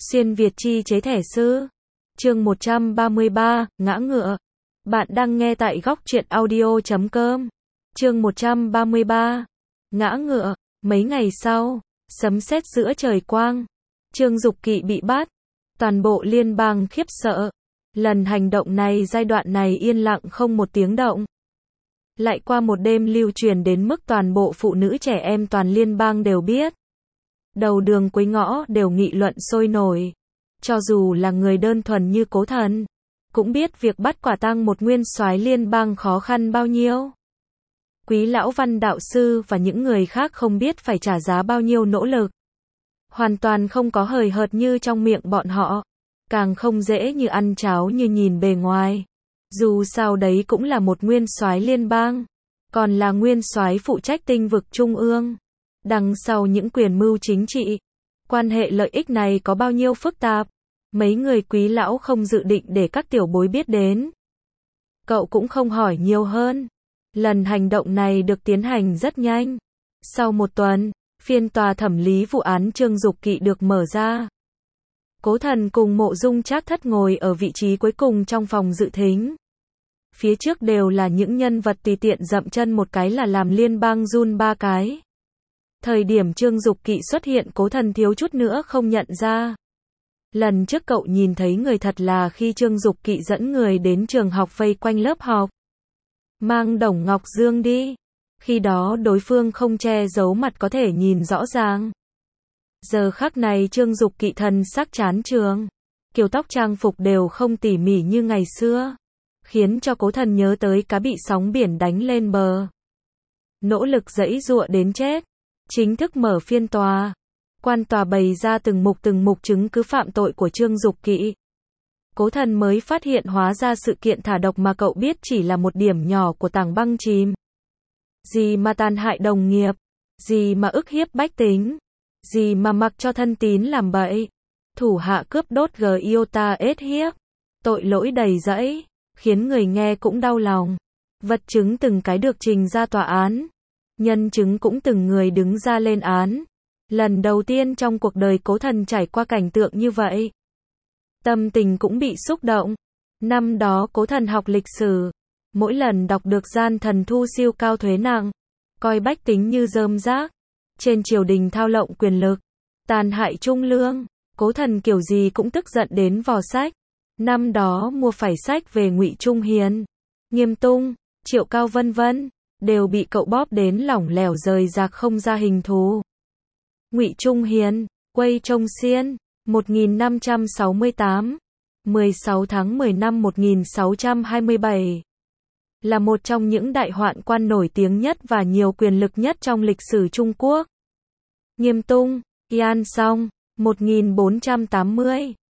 Xuyên Việt chi chế thẻ sư. Chương 133, ngã ngựa. Bạn đang nghe tại góc truyện audio.com. Chương 133, ngã ngựa. Mấy ngày sau, sấm sét giữa trời quang. Trương Dục Kỵ bị bắt. Toàn bộ liên bang khiếp sợ. Lần hành động này giai đoạn này yên lặng không một tiếng động. Lại qua một đêm lưu truyền đến mức toàn bộ phụ nữ trẻ em toàn liên bang đều biết. Đầu đường cuối ngõ đều nghị luận sôi nổi. Cho dù là người đơn thuần như Cố Thần, cũng biết việc bắt quả tang một nguyên soái liên bang khó khăn bao nhiêu. Quý lão Văn đạo sư và những người khác không biết phải trả giá bao nhiêu nỗ lực. Hoàn toàn không có hời hợt như trong miệng bọn họ, càng không dễ như ăn cháo như nhìn bề ngoài. Dù sao đấy cũng là một nguyên soái liên bang, còn là nguyên soái phụ trách tinh vực trung ương. Đằng sau những quyền mưu chính trị, quan hệ lợi ích này có bao nhiêu phức tạp, mấy người quý lão không dự định để các tiểu bối biết đến. Cậu cũng không hỏi nhiều hơn. Lần hành động này được tiến hành rất nhanh. Sau một tuần, phiên tòa thẩm lý vụ án Trương Dục Kỵ được mở ra. Cố Thần cùng Mộ Dung Trác Thất ngồi ở vị trí cuối cùng trong phòng dự thính. Phía trước đều là những nhân vật tùy tiện dậm chân một cái là làm liên bang run ba cái. Thời điểm Trương Dục Kỵ xuất hiện Cố Thần thiếu chút nữa không nhận ra. Lần trước cậu nhìn thấy người thật là khi Trương Dục Kỵ dẫn người đến trường học vây quanh lớp học. Mang Đồng Ngọc Dương đi. Khi đó đối phương không che giấu mặt có thể nhìn rõ ràng. Giờ khắc này Trương Dục Kỵ thần sắc chán trường. Kiểu tóc trang phục đều không tỉ mỉ như ngày xưa. Khiến cho Cố Thần nhớ tới cá bị sóng biển đánh lên bờ. Nỗ lực giãy giụa đến chết. Chính thức mở phiên tòa. Quan tòa bày ra từng mục chứng cứ phạm tội của Trương Dục Kỵ. Cố Thần mới phát hiện hóa ra sự kiện thả độc mà cậu biết chỉ là một điểm nhỏ của tảng băng chìm. Gì mà tàn hại đồng nghiệp, gì mà ức hiếp bách tính, gì mà mặc cho thân tín làm bậy, thủ hạ cướp đốt Giota ết hiếp, tội lỗi đầy rẫy, khiến người nghe cũng đau lòng. Vật chứng từng cái được trình ra tòa án, nhân chứng cũng từng người đứng ra lên án. Lần đầu tiên trong cuộc đời Cố Thần trải qua cảnh tượng như vậy. Tâm tình cũng bị xúc động. Năm đó Cố Thần học lịch sử. Mỗi lần đọc được gian thần thu siêu cao thuế nặng. Coi bách tính như rơm rác. Trên triều đình thao lộng quyền lực. Tàn hại trung lương. Cố Thần kiểu gì cũng tức giận đến vò sách. Năm đó mua phải sách về Ngụy Trung Hiền, Nghiêm Tung, Triệu Cao vân vân. Đều bị cậu bóp đến lỏng lẻo rời rạc không ra hình thù. Ngụy Trung Hiền, Quây Trông Xiên, 1568, 16 tháng 10 năm 1627. Là một trong những đại hoạn quan nổi tiếng nhất và nhiều quyền lực nhất trong lịch sử Trung Quốc. Nghiêm Tung, Yan Song, 1480,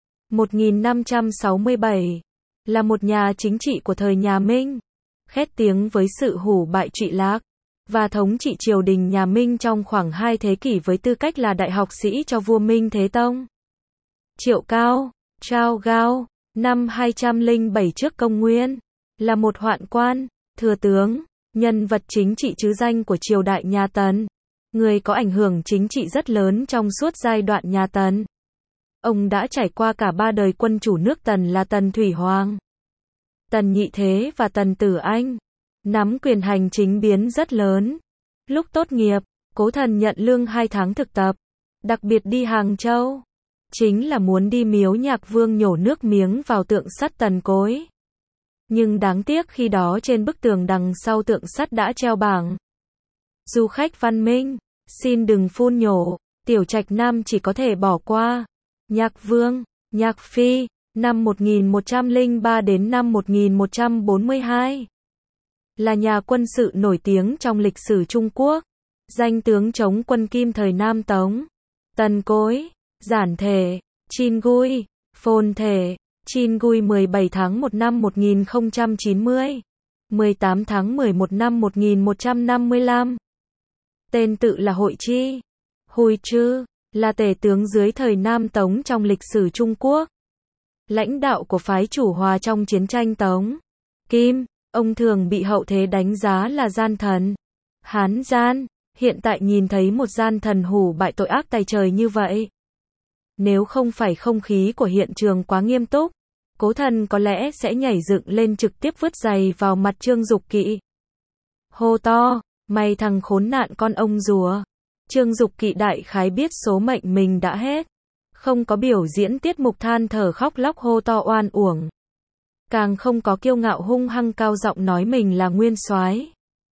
1567. Là một nhà chính trị của thời nhà Minh. Khét tiếng với sự hủ bại trụy lạc và thống trị triều đình nhà Minh trong khoảng 2 thế kỷ với tư cách là đại học sĩ cho vua Minh Thế Tông. Triệu Cao, Trao Gao, năm 207 trước công nguyên, là một hoạn quan, thừa tướng, nhân vật chính trị trứ danh của triều đại nhà Tần, người có ảnh hưởng chính trị rất lớn trong suốt giai đoạn nhà Tần. Ông đã trải qua cả 3 đời quân chủ nước Tần là Tần Thủy Hoàng, Tần Nhị Thế và Tần Tử Anh. Nắm quyền hành chính biến rất lớn. Lúc tốt nghiệp, Cố Thần nhận lương 2 tháng thực tập. Đặc biệt đi Hàng Châu. Chính là muốn đi miếu Nhạc Vương nhổ nước miếng vào tượng sắt Tần Cối. Nhưng đáng tiếc khi đó trên bức tường đằng sau tượng sắt đã treo bảng. Du khách văn minh, xin đừng phun nhổ. Tiểu Trạch Nam chỉ có thể bỏ qua. Nhạc Vương, Nhạc Phi, năm 1103 đến năm 1142. Là nhà quân sự nổi tiếng trong lịch sử Trung Quốc. Danh tướng chống quân Kim thời Nam Tống. Tần Cối, Giản Thể, Chin Gui, Phồn Thể. Chin Gui 17 tháng 1 năm 1090. 18 tháng 11 năm 1155. Tên tự là Hội Chi. Hùi Trư, là tể tướng dưới thời Nam Tống trong lịch sử Trung Quốc. Lãnh đạo của phái chủ Hòa trong chiến tranh Tống. Kim. Ông thường bị hậu thế đánh giá là gian thần. Hán gian, hiện tại nhìn thấy một gian thần hủ bại tội ác tày trời như vậy. Nếu không phải không khí của hiện trường quá nghiêm túc, Cố Thần có lẽ sẽ nhảy dựng lên trực tiếp vứt giày vào mặt Trương Dục Kỵ. Hô to, mày thằng khốn nạn con ông rùa. Trương Dục Kỵ đại khái biết số mệnh mình đã hết. Không có biểu diễn tiết mục than thở khóc lóc hô to oan uổng. Càng không có kiêu ngạo hung hăng cao giọng nói mình là nguyên soái.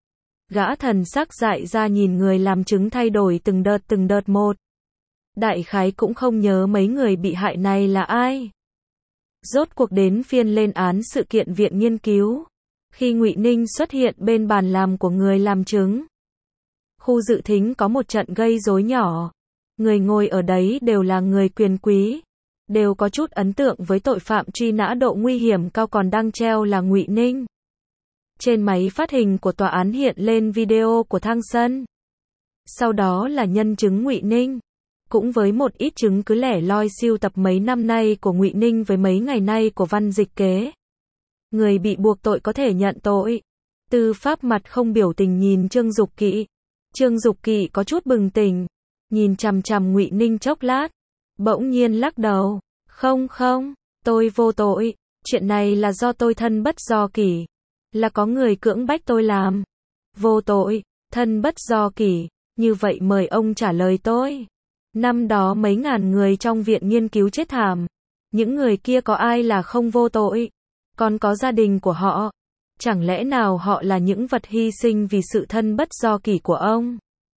Gã thần sắc dại ra nhìn người làm chứng thay đổi từng đợt một. Đại khái cũng không nhớ mấy người bị hại này là ai. Rốt cuộc đến phiên lên án sự kiện viện nghiên cứu. Khi Ngụy Ninh xuất hiện bên bàn làm của người làm chứng, khu dự thính có một trận gây rối nhỏ. Người ngồi ở đấy đều là người quyền quý, đều có chút ấn tượng với tội phạm truy nã độ nguy hiểm cao, còn đang treo là Ngụy Ninh. Trên máy phát hình của tòa án hiện lên video của Thang Sân. Sau đó là nhân chứng Ngụy Ninh, cũng với một ít chứng cứ lẻ loi sưu tập mấy năm nay của Ngụy Ninh với mấy ngày nay của Văn Dịch Kế. Người bị buộc tội có thể nhận tội. Tư pháp mặt không biểu tình nhìn Trương Dục Kỵ. Trương Dục Kỵ có chút bừng tỉnh, nhìn chằm chằm Ngụy Ninh chốc lát, bỗng nhiên lắc đầu. Không, tôi vô tội, chuyện này là do tôi thân bất do kỷ, là có người cưỡng bách tôi làm. Vô tội, thân bất do kỷ, như vậy mời ông trả lời tôi. Năm đó mấy ngàn người trong viện nghiên cứu chết thảm, những người kia có ai là không vô tội? Còn có gia đình của họ, chẳng lẽ nào họ là những vật hy sinh vì sự thân bất do kỷ của ông?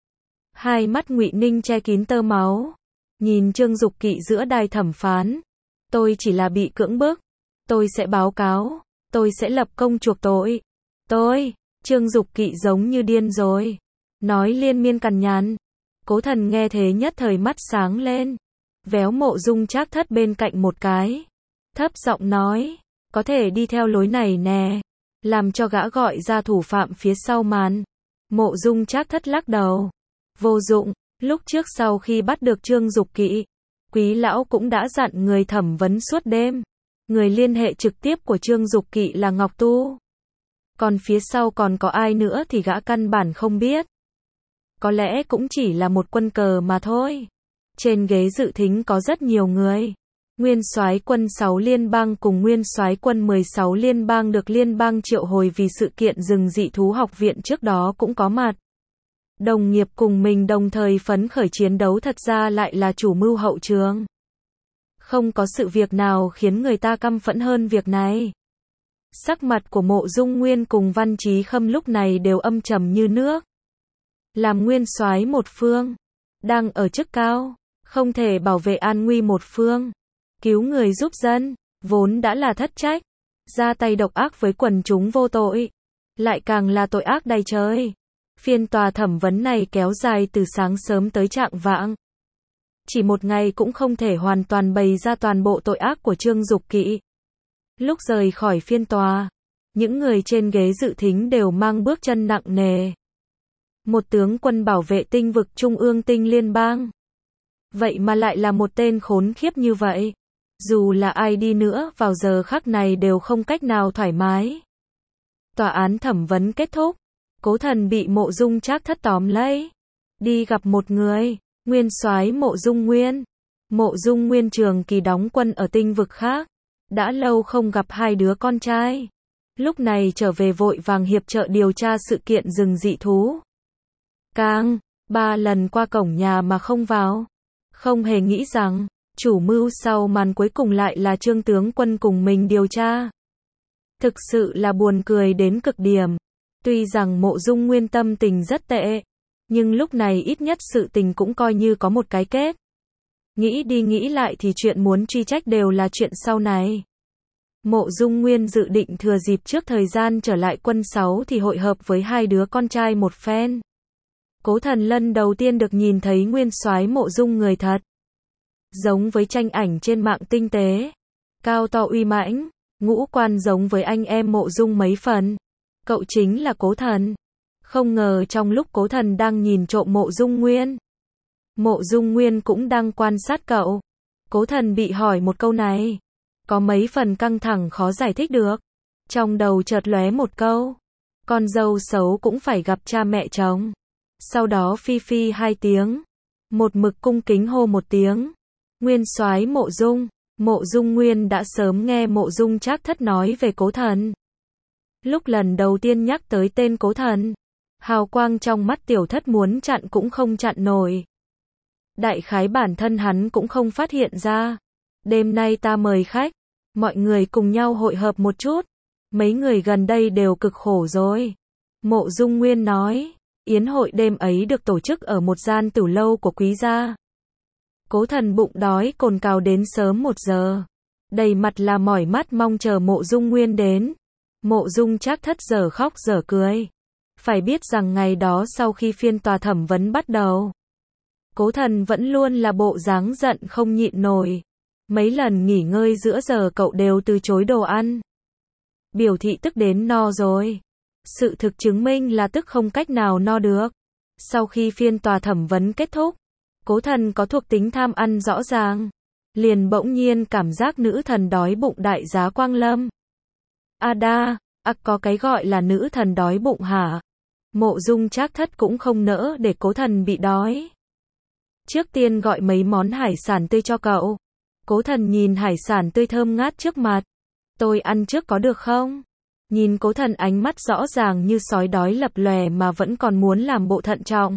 Hai mắt Ngụy Ninh che kín tơ máu, nhìn Trương Dục Kỵ giữa đài thẩm phán. Tôi chỉ là bị cưỡng bức, tôi sẽ báo cáo, tôi sẽ lập công chuộc tội. Trương Dục Kỵ giống như điên rồi, nói liên miên cằn nhằn. Cố Thần nghe thế nhất thời mắt sáng lên, véo Mộ Dung Trác Thất bên cạnh một cái, thấp giọng nói, có thể đi theo lối này nè, làm cho gã gọi ra thủ phạm phía sau màn. Mộ Dung Trác Thất lắc đầu, vô dụng, lúc trước sau khi bắt được Trương Dục Kỵ, Quý lão cũng đã dặn người thẩm vấn suốt đêm. Người liên hệ trực tiếp của Trương Dục Kỵ là Ngọc Tu. Còn phía sau còn có ai nữa thì gã căn bản không biết. Có lẽ cũng chỉ là một quân cờ mà thôi. Trên ghế dự thính có rất nhiều người. Nguyên soái quân 6 liên bang cùng nguyên soái quân 16 liên bang được liên bang triệu hồi vì sự kiện rừng dị thú học viện trước đó cũng có mặt. Đồng nghiệp cùng mình đồng thời phấn khởi chiến đấu, thật ra lại là chủ mưu hậu trường. Không có sự việc nào khiến người ta căm phẫn hơn việc này. Sắc mặt của Mộ Dung Nguyên cùng Văn Chí Khâm lúc này đều âm trầm như nước. Làm nguyên soái một phương, đang ở chức cao, không thể bảo vệ an nguy một phương, cứu người giúp dân, vốn đã là thất trách. Ra tay độc ác với quần chúng vô tội, lại càng là tội ác đầy trời. Phiên tòa thẩm vấn này kéo dài từ sáng sớm tới chạng vạng. Chỉ một ngày cũng không thể hoàn toàn bày ra toàn bộ tội ác của Trương Dục Kỵ. Lúc rời khỏi phiên tòa, những người trên ghế dự thính đều mang bước chân nặng nề. Một tướng quân bảo vệ tinh vực Trung ương Tinh Liên bang. Vậy mà lại là một tên khốn khiếp như vậy. Dù là ai đi nữa vào giờ khắc này đều không cách nào thoải mái. Tòa án thẩm vấn kết thúc. Cố Thần bị Mộ Dung Trác Thất tóm lấy. Đi gặp một người, nguyên soái Mộ Dung Nguyên. Mộ Dung Nguyên trường kỳ đóng quân ở tinh vực khác. Đã lâu không gặp hai đứa con trai. Lúc này trở về vội vàng hiệp trợ điều tra sự kiện rừng dị thú. Càng, 3 lần qua cổng nhà mà không vào. Không hề nghĩ rằng, chủ mưu sau màn cuối cùng lại là Trương tướng quân cùng mình điều tra. Thực sự là buồn cười đến cực điểm. Tuy rằng Mộ Dung Nguyên tâm tình rất tệ, nhưng lúc này ít nhất sự tình cũng coi như có một cái kết. Nghĩ đi nghĩ lại thì chuyện muốn truy trách đều là chuyện sau này. Mộ Dung Nguyên dự định thừa dịp trước thời gian trở lại quân 6 thì hội hợp với hai đứa con trai một phen. Cố Thần lần đầu tiên được nhìn thấy nguyên soái Mộ Dung người thật. Giống với tranh ảnh trên mạng tinh tế. Cao to uy mãnh, ngũ quan giống với anh em Mộ Dung mấy phần. Cậu chính là Cố Thần. Không ngờ trong lúc Cố Thần đang nhìn trộm Mộ Dung Nguyên, Mộ Dung Nguyên cũng đang quan sát cậu. Cố Thần bị hỏi một câu này, có mấy phần căng thẳng khó giải thích được. Trong đầu chợt lóe một câu, con dâu xấu cũng phải gặp cha mẹ chồng. Sau đó phi phi hai tiếng, một mực cung kính hô một tiếng. Nguyên soái Mộ Dung Nguyên đã sớm nghe Mộ Dung Trác Thất nói về Cố Thần. Lúc lần đầu tiên nhắc tới tên Cố Thần, hào quang trong mắt tiểu thất muốn chặn cũng không chặn nổi. Đại khái bản thân hắn cũng không phát hiện ra. Đêm nay ta mời khách, mọi người cùng nhau hội hợp một chút. Mấy người gần đây đều cực khổ rồi. Mộ Dung Nguyên nói, yến hội đêm ấy được tổ chức ở một gian tử lâu của quý gia. Cố Thần bụng đói cồn cào đến sớm 1 giờ. Đầy mặt là mỏi mắt mong chờ Mộ Dung Nguyên đến. Mộ Dung Trác Thất giờ khóc giờ cười. Phải biết rằng ngày đó sau khi phiên tòa thẩm vấn bắt đầu, Cố Thần vẫn luôn là bộ dáng giận không nhịn nổi. Mấy lần nghỉ ngơi giữa giờ cậu đều từ chối đồ ăn. Biểu thị tức đến no rồi. Sự thực chứng minh là tức không cách nào no được. Sau khi phiên tòa thẩm vấn kết thúc, Cố Thần có thuộc tính tham ăn rõ ràng. Liền bỗng nhiên cảm giác nữ thần đói bụng đại giá quang lâm. Có cái gọi là nữ thần đói bụng hả? Mộ Dung Trác Thất cũng không nỡ để Cố Thần bị đói. Trước tiên gọi mấy món hải sản tươi cho cậu. Cố Thần nhìn hải sản tươi thơm ngát trước mặt. Tôi ăn trước có được không? Nhìn Cố Thần ánh mắt rõ ràng như sói đói lập lòe mà vẫn còn muốn làm bộ thận trọng.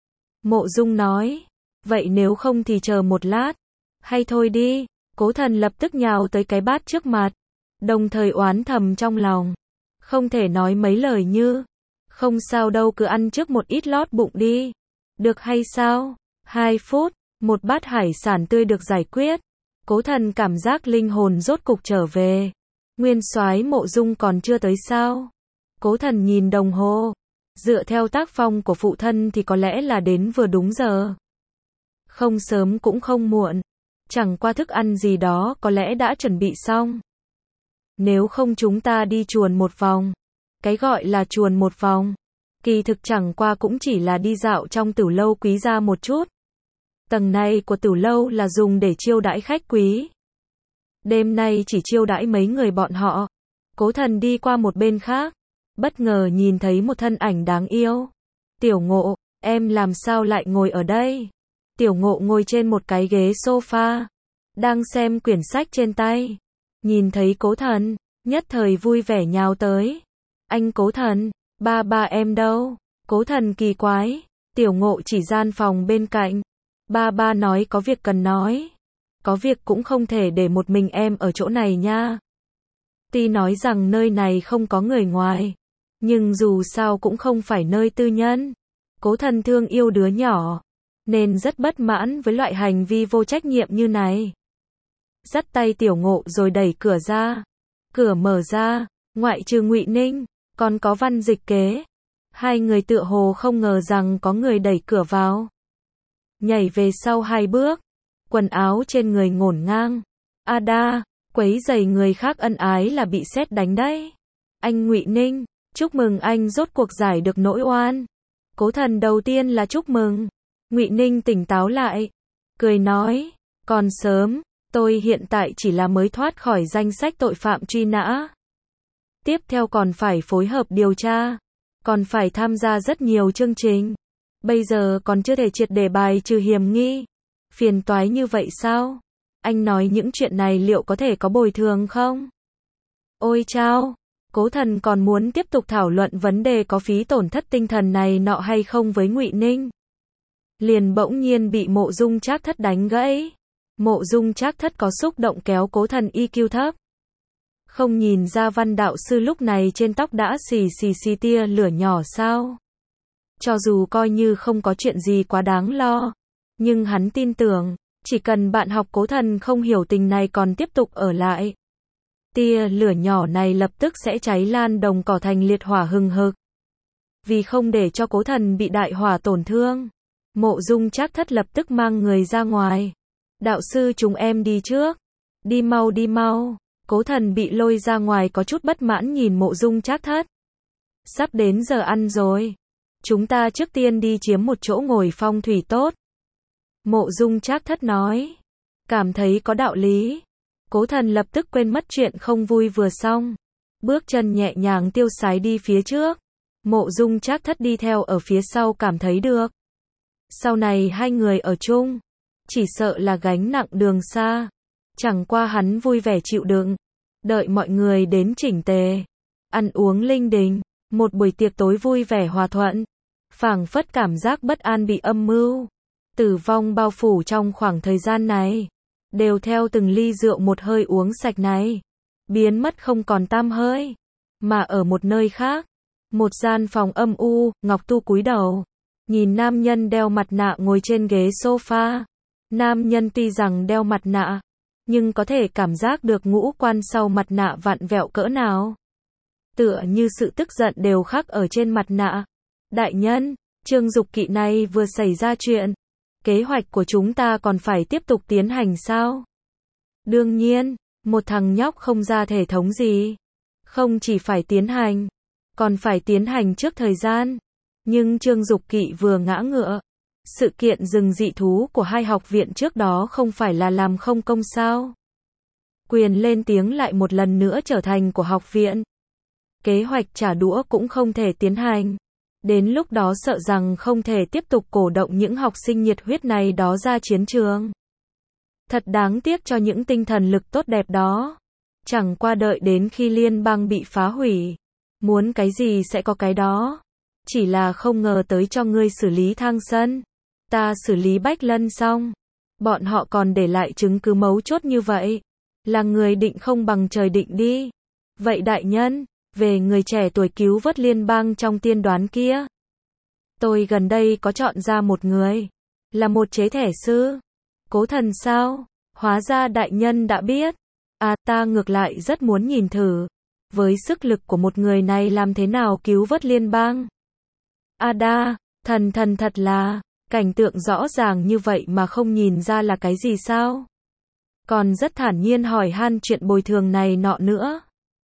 Mộ Dung nói, vậy nếu không thì chờ một lát. Hay thôi đi. Cố Thần lập tức nhào tới cái bát trước mặt. Đồng thời oán thầm trong lòng. Không thể nói mấy lời như, không sao đâu cứ ăn trước một ít lót bụng đi. Được hay sao? 2 phút, một bát hải sản tươi được giải quyết. Cố Thần cảm giác linh hồn rốt cục trở về. Nguyên soái Mộ Dung còn chưa tới sao? Cố Thần nhìn đồng hồ. Dựa theo tác phong của phụ thân thì có lẽ là đến vừa đúng giờ. Không sớm cũng không muộn. Chẳng qua thức ăn gì đó có lẽ đã chuẩn bị xong. Nếu không chúng ta đi chuồn một vòng. Cái gọi là chuồn một vòng, kỳ thực chẳng qua cũng chỉ là đi dạo trong tử lâu quý gia một chút. Tầng này của tử lâu là dùng để chiêu đãi khách quý. Đêm nay chỉ chiêu đãi mấy người bọn họ. Cố Thần đi qua một bên khác, bất ngờ nhìn thấy một thân ảnh đáng yêu. Tiểu Ngộ, em làm sao lại ngồi ở đây? Tiểu Ngộ ngồi trên một cái ghế sofa, đang xem quyển sách trên tay. Nhìn thấy Cố Thần, nhất thời vui vẻ nhào tới. Anh Cố Thần, ba em đâu? Cố Thần kỳ quái. Tiểu Ngộ chỉ gian phòng bên cạnh. Ba nói có việc cần nói. Có việc cũng không thể để một mình em ở chỗ này nha. Tuy nói rằng nơi này không có người ngoài, nhưng dù sao cũng không phải nơi tư nhân. Cố Thần thương yêu đứa nhỏ, nên rất bất mãn với loại hành vi vô trách nhiệm như này. Dắt tay Tiểu Ngộ rồi đẩy cửa ra. Cửa mở ra, ngoại trừ Ngụy Ninh, còn có Văn Dịch Kế. Hai người tựa hồ không ngờ rằng có người đẩy cửa vào. Nhảy về sau 2 bước, quần áo trên người ngổn ngang. Quấy rầy người khác ân ái là bị sét đánh đấy. Anh Ngụy Ninh, chúc mừng anh rốt cuộc giải được nỗi oan. Cố Thần đầu tiên là chúc mừng. Ngụy Ninh tỉnh táo lại, cười nói, còn sớm, tôi hiện tại chỉ là mới thoát khỏi danh sách tội phạm truy nã. Tiếp theo còn phải phối hợp điều tra, còn phải tham gia rất nhiều chương trình. Bây giờ còn chưa thể triệt để bài trừ hiểm nghi. Phiền toái như vậy sao? Anh nói những chuyện này liệu có thể có bồi thường không? Ôi chao, Cố Thần còn muốn tiếp tục thảo luận vấn đề có phí tổn thất tinh thần này nọ hay không với Ngụy Ninh. Liền bỗng nhiên bị Mộ Dung Trác Thất đánh gãy. Mộ Dung Trác Thất có xúc động kéo Cố Thần EQ thấp. Không nhìn ra Văn đạo sư lúc này trên tóc đã xì tia lửa nhỏ sao? Cho dù coi như không có chuyện gì quá đáng lo, nhưng hắn tin tưởng, chỉ cần bạn học Cố Thần không hiểu tình này còn tiếp tục ở lại, tia lửa nhỏ này lập tức sẽ cháy lan đồng cỏ thành liệt hỏa hừng hực. Vì không để cho Cố Thần bị đại hỏa tổn thương, Mộ Dung Trác Thất lập tức mang người ra ngoài. Đạo sư chúng em đi trước. Đi mau. Cố Thần bị lôi ra ngoài có chút bất mãn nhìn Mộ Dung Trác Thất. Sắp đến giờ ăn rồi. Chúng ta trước tiên đi chiếm một chỗ ngồi phong thủy tốt. Mộ Dung Trác Thất nói. Cảm thấy có đạo lý. Cố Thần lập tức quên mất chuyện không vui vừa xong. Bước chân nhẹ nhàng tiêu sái đi phía trước. Mộ Dung Trác Thất đi theo ở phía sau cảm thấy được. Sau này hai người ở chung, chỉ sợ là gánh nặng đường xa. Chẳng qua hắn vui vẻ chịu đựng, đợi mọi người đến chỉnh tề, ăn uống linh đình, một buổi tiệc tối vui vẻ hòa thuận, phảng phất cảm giác bất an bị âm mưu, tử vong bao phủ trong khoảng thời gian này, đều theo từng ly rượu một hơi uống sạch này, biến mất không còn tăm hơi. Mà ở một nơi khác, một gian phòng âm u, Ngọc Tu cúi đầu, nhìn nam nhân đeo mặt nạ ngồi trên ghế sofa. Nam nhân tuy rằng đeo mặt nạ, nhưng có thể cảm giác được ngũ quan sau mặt nạ vặn vẹo cỡ nào. Tựa như sự tức giận đều khắc ở trên mặt nạ. Đại nhân, Trương Dục Kỵ này vừa xảy ra chuyện. Kế hoạch của chúng ta còn phải tiếp tục tiến hành sao? Đương nhiên, một thằng nhóc không ra thể thống gì. Không chỉ phải tiến hành, còn phải tiến hành trước thời gian. Nhưng Trương Dục Kỵ vừa ngã ngựa. Sự kiện rừng dị thú của hai học viện trước đó không phải là làm không công sao? Quyền lên tiếng lại một lần nữa trở thành của học viện. Kế hoạch trả đũa cũng không thể tiến hành. Đến lúc đó sợ rằng không thể tiếp tục cổ động những học sinh nhiệt huyết này đó ra chiến trường. Thật đáng tiếc cho những tinh thần lực tốt đẹp đó. Chẳng qua đợi đến khi liên bang bị phá hủy, muốn cái gì sẽ có cái đó. Chỉ là không ngờ tới cho ngươi xử lý Thang Sân, ta xử lý Bách Lân xong, bọn họ còn để lại chứng cứ mấu chốt như vậy. Là người định không bằng trời định đi. Vậy đại nhân, về người trẻ tuổi cứu vớt liên bang trong tiên đoán kia, tôi gần đây có chọn ra một người, là một chế thể sư. Cố Thần sao? Hóa ra đại nhân đã biết. À, ta ngược lại rất muốn nhìn thử, với sức lực của một người này làm thế nào cứu vớt liên bang. Ada, thần thật là, cảnh tượng rõ ràng như vậy mà không nhìn ra là cái gì sao? Còn rất thản nhiên hỏi han chuyện bồi thường này nọ nữa.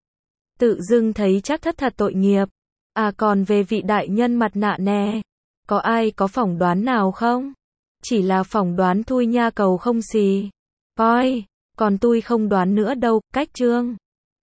Tự dưng thấy chắc thật tội nghiệp. À, còn về vị đại nhân mặt nạ nè, có ai có phỏng đoán nào không? Chỉ là phỏng đoán thôi nha, cầu không xì. Ôi, còn tôi không đoán nữa đâu, cách Trương